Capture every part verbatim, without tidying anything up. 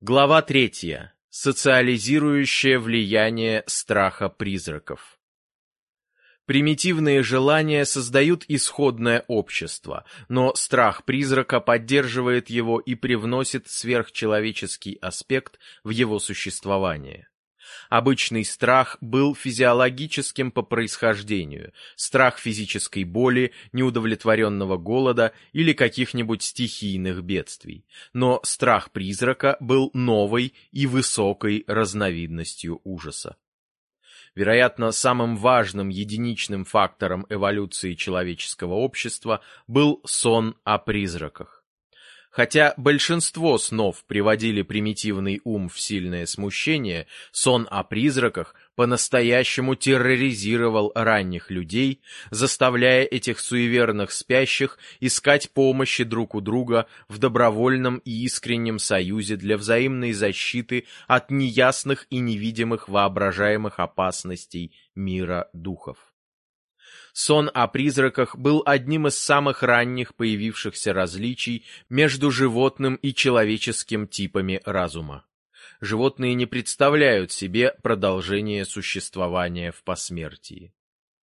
Глава третья. Социализирующее влияние страха призраков. Примитивные желания создают исходное общество, но страх призрака поддерживает его и привносит сверхчеловеческий аспект в его существование. Обычный страх был физиологическим по происхождению, страх физической боли, неудовлетворенного голода или каких-нибудь стихийных бедствий. Но страх призрака был новой и высокой разновидностью ужаса. Вероятно, самым важным единичным фактором эволюции человеческого общества был сон о призраках. Хотя большинство снов приводили примитивный ум в сильное смущение, сон о призраках по-настоящему терроризировал ранних людей, заставляя этих суеверных спящих искать помощи друг у друга в добровольном и искреннем союзе для взаимной защиты от неясных и невидимых воображаемых опасностей мира духов. Сон о призраках был одним из самых ранних появившихся различий между животным и человеческим типами разума. Животные не представляют себе продолжение существования в посмертии.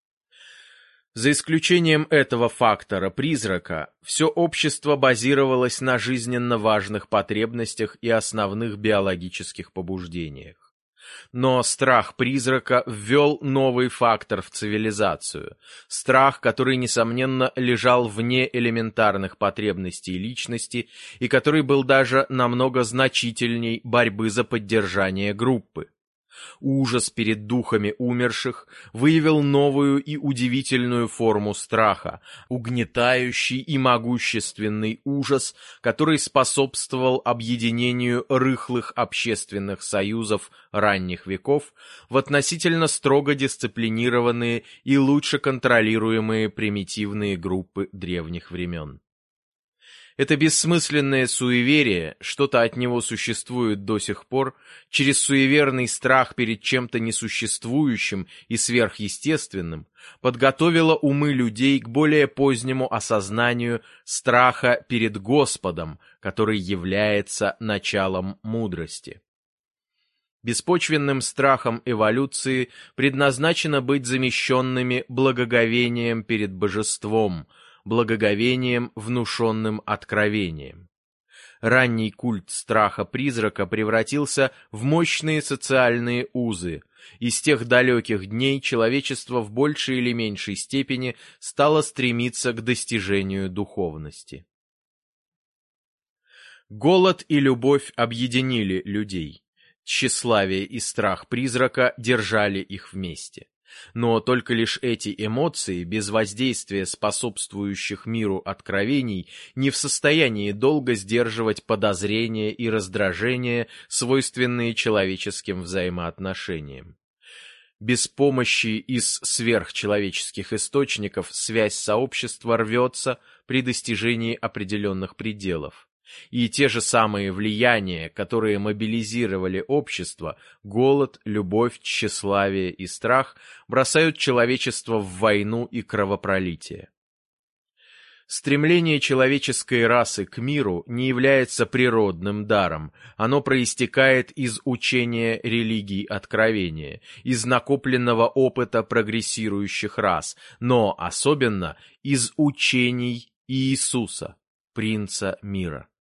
За исключением этого фактора призрака, все общество базировалось на жизненно важных потребностях и основных биологических побуждениях. Но страх призрака ввел новый фактор в цивилизацию. Страх, который, несомненно, лежал вне элементарных потребностей личности и который был даже намного значительней борьбы за поддержание группы. Ужас перед духами умерших выявил новую и удивительную форму страха, угнетающий и могущественный ужас, который способствовал объединению рыхлых общественных союзов ранних веков в относительно строго дисциплинированные и лучше контролируемые примитивные группы древних времен. Это бессмысленное суеверие, что-то от него существует до сих пор, через суеверный страх перед чем-то несуществующим и сверхъестественным, подготовило умы людей к более позднему осознанию страха перед Господом, который является началом мудрости. Беспочвенным страхом эволюции предназначено быть замещенными благоговением перед божеством, благоговением, внушенным откровением. Ранний культ страха призрака превратился в мощные социальные узы, и с тех далеких дней человечество в большей или меньшей степени стало стремиться к достижению духовности. Голод и любовь объединили людей. Тщеславие и страх призрака держали их вместе. Но только лишь эти эмоции, без воздействия способствующих миру откровений, не в состоянии долго сдерживать подозрения и раздражения, свойственные человеческим взаимоотношениям. Без помощи из сверхчеловеческих источников связь сообщества рвется при достижении определенных пределов. И те же самые влияния, которые мобилизировали общество, голод, любовь, тщеславие и страх, бросают человечество в войну и кровопролитие. Стремление человеческой расы к миру не является природным даром, оно проистекает из учения религий откровения, из накопленного опыта прогрессирующих рас, но особенно из учений Иисуса, принца мира.